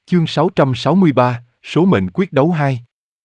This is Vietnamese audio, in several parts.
Chương 663, Số mệnh quyết đấu 2.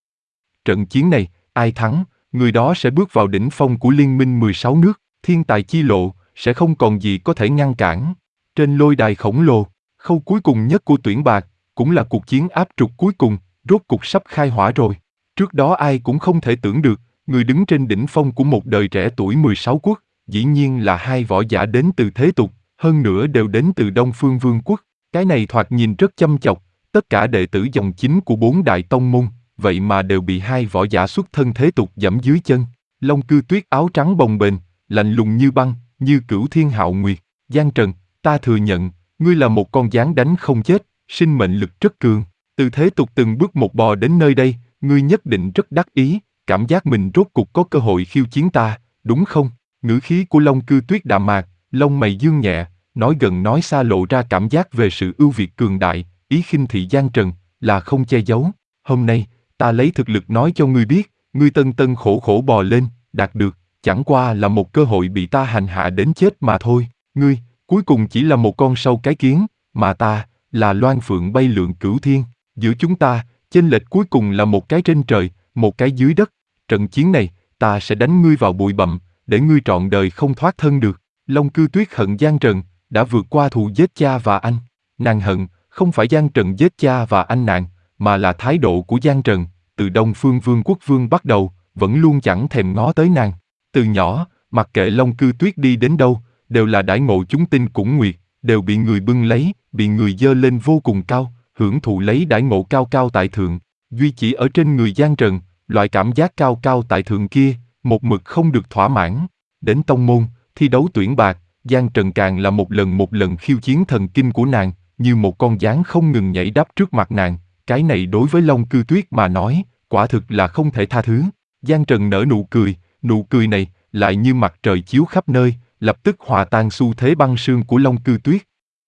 Trận chiến này, ai thắng, người đó sẽ bước vào đỉnh phong của Liên minh 16 nước, thiên tài chi lộ, sẽ không còn gì có thể ngăn cản. Trên lôi đài khổng lồ, khâu cuối cùng nhất của tuyển bạc, cũng là cuộc chiến áp trục cuối cùng, rốt cục sắp khai hỏa rồi. Trước đó ai cũng không thể tưởng được, người đứng trên đỉnh phong của một đời trẻ tuổi 16 quốc, dĩ nhiên là hai võ giả đến từ thế tục, hơn nữa đều đến từ Đông Phương Vương quốc. Cái này thoạt nhìn rất chăm chọc, tất cả đệ tử dòng chính của 4 đại tông môn, vậy mà đều bị hai võ giả xuất thân thế tục giẫm dưới chân. Long Cư Tuyết áo trắng bồng bềnh, lạnh lùng như băng, như Cửu Thiên Hạo Nguyệt. Giang Trần, ta thừa nhận, ngươi là một con gián đánh không chết, sinh mệnh lực rất cường. Từ thế tục từng bước một bò đến nơi đây, ngươi nhất định rất đắc ý, cảm giác mình rốt cục có cơ hội khiêu chiến ta, đúng không? Ngữ khí của Long Cư Tuyết đạm mạc, lông mày dương nhẹ, nói gần nói xa lộ ra cảm giác về sự ưu việt cường đại, ý khinh thị Giang Trần, là không che giấu. Hôm nay, ta lấy thực lực nói cho ngươi biết, ngươi tân tân khổ khổ bò lên, đạt được, chẳng qua là một cơ hội bị ta hành hạ đến chết mà thôi. Ngươi, cuối cùng chỉ là một con sâu cái kiến, mà ta, là loan phượng bay lượn cửu thiên. Giữa chúng ta, chênh lệch cuối cùng là một cái trên trời, một cái dưới đất. Trận chiến này, ta sẽ đánh ngươi vào bụi bặm, để ngươi trọn đời không thoát thân được. Long Cư Tuyết hận Giang Trần, đã vượt qua thù giết cha và anh. Nàng hận, không phải Giang Trần giết cha và anh nàng, mà là thái độ của Giang Trần, từ Đông Phương Vương quốc vương bắt đầu, vẫn luôn chẳng thèm ngó tới nàng. Từ nhỏ, mặc kệ Long Cư Tuyết đi đến đâu, đều là đãi ngộ chúng tinh cũng nguyệt, đều bị người bưng lấy, bị người dơ lên vô cùng cao, hưởng thụ lấy đãi ngộ cao cao tại thượng. Duy chỉ ở trên người Giang Trần, loại cảm giác cao cao tại thượng kia, một mực không được thỏa mãn. Đến tông môn, thi đấu tuyển bạc, Giang Trần càng là một lần khiêu chiến thần kinh của nàng, như một con gián không ngừng nhảy đáp trước mặt nàng. Cái này đối với Long Cư Tuyết mà nói, quả thực là không thể tha thứ. Giang Trần nở nụ cười này, lại như mặt trời chiếu khắp nơi, lập tức hòa tan xu thế băng sương của Long Cư Tuyết.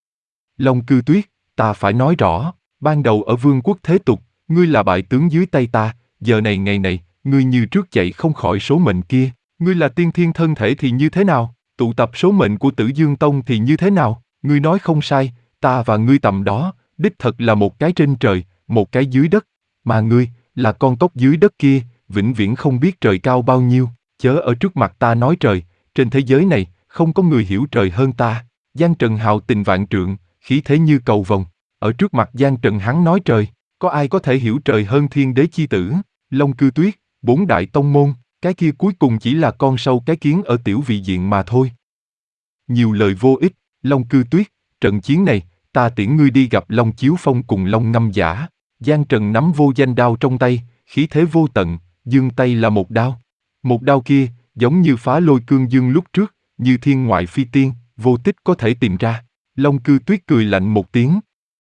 Long Cư Tuyết, ta phải nói rõ, ban đầu ở vương quốc thế tục, ngươi là bại tướng dưới tay ta, giờ này ngày này, ngươi như trước chạy không khỏi số mệnh kia, ngươi là tiên thiên thân thể thì như thế nào, tụ tập số mệnh của Tử Dương Tông thì như thế nào, ngươi nói không sai, ta và ngươi tầm đó, đích thật là một cái trên trời, một cái dưới đất, mà ngươi, là con tóc dưới đất kia, vĩnh viễn không biết trời cao bao nhiêu, chớ ở trước mặt ta nói trời, trên thế giới này, không có người hiểu trời hơn ta. Giang Trần hào tình vạn trượng, khí thế như cầu vồng, ở trước mặt Giang Trần hắn nói trời, có ai có thể hiểu trời hơn Thiên Đế chi tử, Long Cư Tuyết, 4 đại tông môn, cái kia cuối cùng chỉ là con sâu cái kiến ở tiểu vị diện mà thôi. Nhiều lời vô ích, Long Cư Tuyết, trận chiến này, ta tiễn ngươi đi gặp Long Chiếu Phong cùng Long Ngâm Giả. Giang Trần nắm vô danh đao trong tay, khí thế vô tận, giương tay là một đao. Một đao kia, giống như phá lôi cương dương lúc trước, như thiên ngoại phi tiên, vô tích có thể tìm ra. Long Cư Tuyết cười lạnh một tiếng.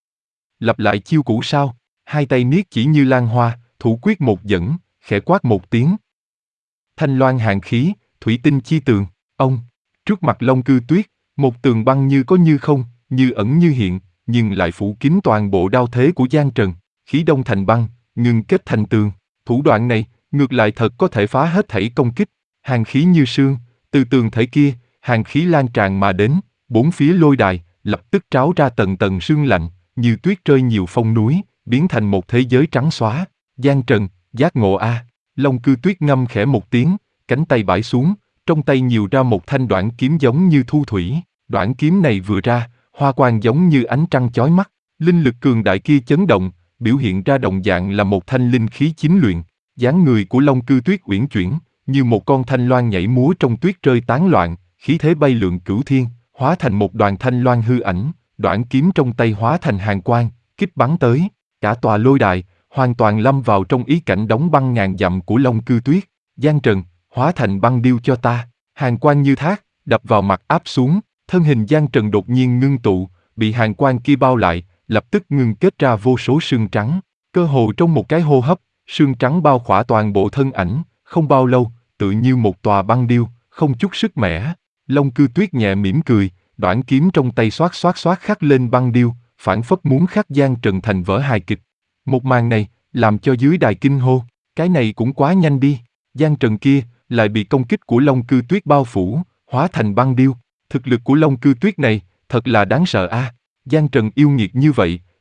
Lặp lại chiêu cũ sao, hai tay niết chỉ như lan hoa, thủ quyết một dẫn, khẽ quát một tiếng. Thanh loan hàn khí, thủy tinh chi tường, ông, trước mặt Long Cư Tuyết, một tường băng như có như không, như ẩn như hiện, nhưng lại phủ kín toàn bộ đao thế của Giang Trần, khí đông thành băng, ngưng kết thành tường. Thủ đoạn này, ngược lại thật có thể phá hết thảy công kích, hàn khí như sương, từ tường thể kia, hàn khí lan tràn mà đến, bốn phía lôi đài, lập tức tráo ra tầng tầng sương lạnh, như tuyết rơi nhiều phong núi, biến thành một thế giới trắng xóa. Giang Trần, giác ngộ a! Long Cư Tuyết ngâm khẽ một tiếng, cánh tay bãi xuống, trong tay nhiều ra một thanh đoản kiếm giống như thu thủy. Đoản kiếm này vừa ra, hoa quang giống như ánh trăng chói mắt, linh lực cường đại kia chấn động, biểu hiện ra đồng dạng là một thanh linh khí chính luyện. Dáng người của Long Cư Tuyết uyển chuyển, như một con thanh loan nhảy múa trong tuyết rơi tán loạn, khí thế bay lượn cửu thiên, hóa thành một đoàn thanh loan hư ảnh, đoản kiếm trong tay hóa thành hàn quang, kích bắn tới. Cả tòa lôi đài, hoàn toàn lâm vào trong ý cảnh đóng băng ngàn dặm của Long Cư Tuyết. Giang Trần, hóa thành băng điêu cho ta. Hàn quang như thác, đập vào mặt áp xuống, thân hình Giang Trần đột nhiên ngưng tụ, bị hàn quang kia bao lại, lập tức ngưng kết ra vô số sương trắng. Cơ hồ trong một cái hô hấp, sương trắng bao khỏa toàn bộ thân ảnh, không bao lâu, tự như một tòa băng điêu, không chút sức mẻ. Long Cư Tuyết nhẹ mỉm cười, đoản kiếm trong tay xoát xoát xoát khắc lên băng điêu, phảng phất muốn khắc Giang Trần thành vở hài kịch. Một màn này, làm cho dưới đài kinh hô, cái này cũng quá nhanh đi. Giang Trần kia, lại bị công kích của Long Cư Tuyết bao phủ, hóa thành băng điêu. Thực lực của Long Cư Tuyết này, thật là đáng sợ a. Giang Trần yêu nghiệt như vậy,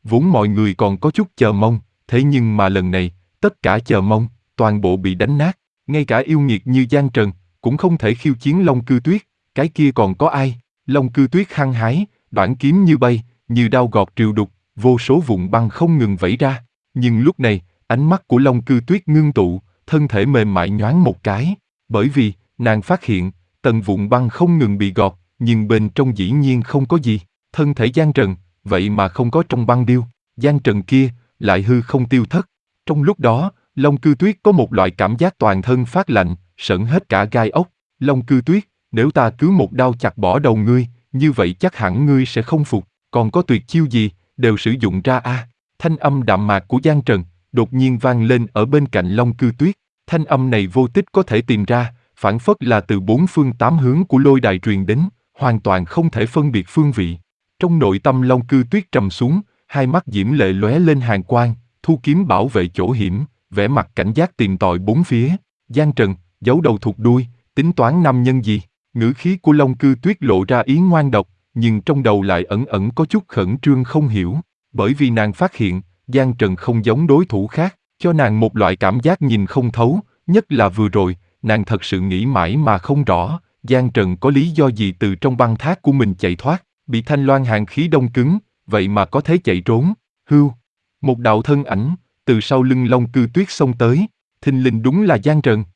Vốn mọi người còn có chút chờ mong, thế nhưng mà lần này, tất cả chờ mong, toàn bộ bị đánh nát. Ngay cả yêu nghiệt như Giang Trần, cũng không thể khiêu chiến Long Cư Tuyết, cái kia còn có ai? Long Cư Tuyết hăng hái, đoạn kiếm như bay, như đao gọt triều đục, vô số vụn băng không ngừng vẩy ra. Nhưng lúc này, ánh mắt của Long Cư Tuyết ngưng tụ, thân thể mềm mại nhoáng một cái. Bởi vì, nàng phát hiện, tầng vụn băng không ngừng bị gọt, nhưng bên trong dĩ nhiên không có gì. Thân thể Giang Trần, vậy mà không có trong băng điêu. Giang Trần kia, lại hư không tiêu thất. Trong lúc đó, Long Cư Tuyết có một loại cảm giác toàn thân phát lạnh, sởn hết cả gai ốc. Long Cư Tuyết, nếu ta cứ một đao chặt bỏ đầu ngươi, như vậy chắc hẳn ngươi sẽ không phục. Còn có tuyệt chiêu gì, đều sử dụng ra a. Thanh âm đạm mạc của Giang Trần, đột nhiên vang lên ở bên cạnh Long Cư Tuyết. Thanh âm này vô tích có thể tìm ra, phảng phất là từ bốn phương tám hướng của lôi đài truyền đến, hoàn toàn không thể phân biệt phương vị. Trong nội tâm Long Cư Tuyết trầm xuống, hai mắt diễm lệ lóe lên hàn quang, thu kiếm bảo vệ chỗ hiểm, vẻ mặt cảnh giác tìm tòi bốn phía. Giang Trần, giấu đầu thụt đuôi, tính toán nam nhân gì? Ngữ khí của Long Cư Tuyết lộ ra ý ngoan độc, nhưng trong đầu lại ẩn ẩn có chút khẩn trương không hiểu, bởi vì nàng phát hiện, Giang Trần không giống đối thủ khác, cho nàng một loại cảm giác nhìn không thấu, nhất là vừa rồi, nàng thật sự nghĩ mãi mà không rõ, Giang Trần có lý do gì từ trong băng thác của mình chạy thoát, bị thanh loan hàn khí đông cứng, vậy mà có thể chạy trốn. Hưu, một đạo thân ảnh từ sau lưng Long Cư Tuyết xông tới, thình lình đúng là Giang Trần.